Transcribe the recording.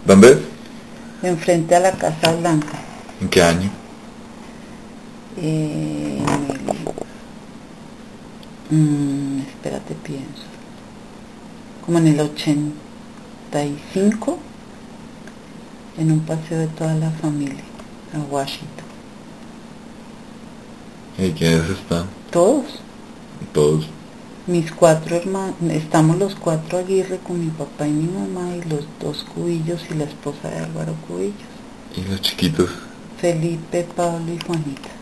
¿Dónde es? enfrente a la Casa Blanca. ¿En qué año? Espérate, pienso. Como en el 85, en un paseo de toda la familia a Washington. ¿Y quiénes están? Todos. Todos. Mis 4 hermanos, estamos los 4 Aguirre con mi papá y mi mamá y los 2 Cubillos y la esposa de Álvaro Cubillos. ¿Y los chiquitos? Felipe, Pablo y Juanita.